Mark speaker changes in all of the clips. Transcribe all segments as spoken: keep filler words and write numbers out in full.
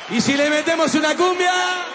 Speaker 1: Y si le metemos una cumbia...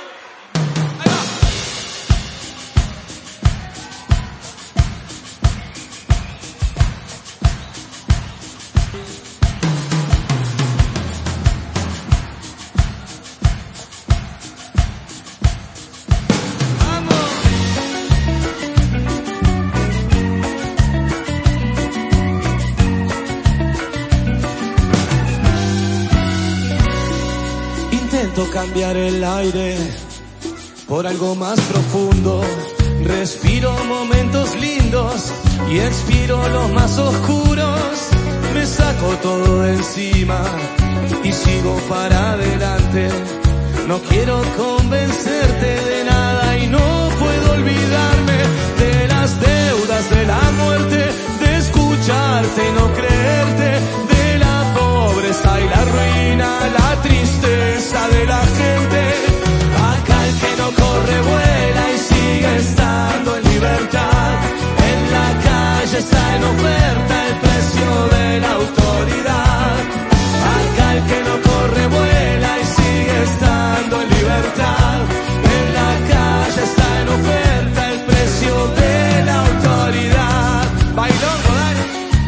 Speaker 1: Intento cambiar el aire por algo más profundo. Respiro momentos lindos y expiro los más oscuros. Me saco todo de encima y sigo para adelante. No quiero convencerte de nada y no puedo olvidarme de las deudas, de la muerte, de escucharte y no creerte, de la pobreza y la ruina, la tristeza de la gente. Acá el que no corre vuela y sigue estando en libertad. En la calle está en oferta el precio de la autoridad. Acá el que no corre vuela y sigue estando en libertad. En la calle está en oferta el precio de la autoridad. Bailón, dale.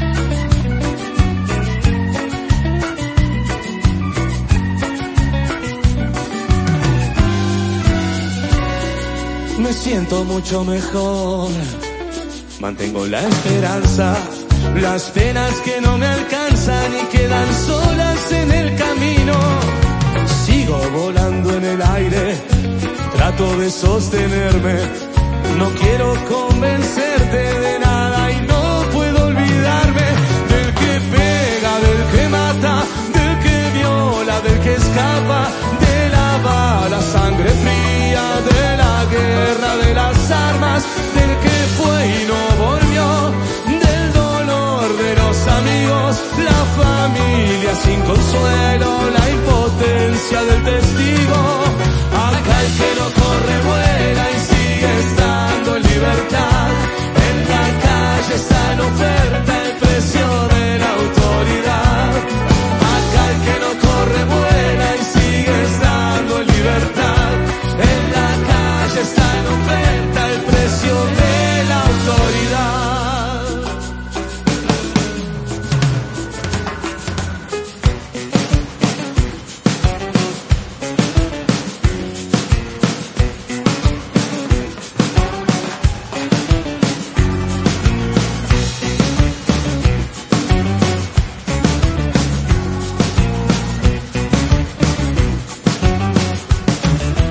Speaker 1: Me siento mucho mejor, mantengo la esperanza. Las penas que no me alcanzan y quedan solas en el camino. Sigo volando en el aire, trato de sostenerme. No quiero convencerte de nada y no puedo olvidarme del que pega, del que mata, del que viola, del que escapa, de la bala, sangre fría, de la guerra, de las armas, del que fue y no volvió, del dolor de los amigos, la familia sin consuelo, la impotencia del testigo. Acá el que no corre vuela y sigue estando en libertad. En la calle está en oferta el precio de la autoridad. Acá el que no corre vuela y sigue estando en libertad. En la calle está en oferta el precio de la autoridad.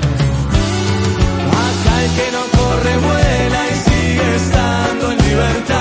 Speaker 1: Acá el que no corre vuela y sigue estando en libertad.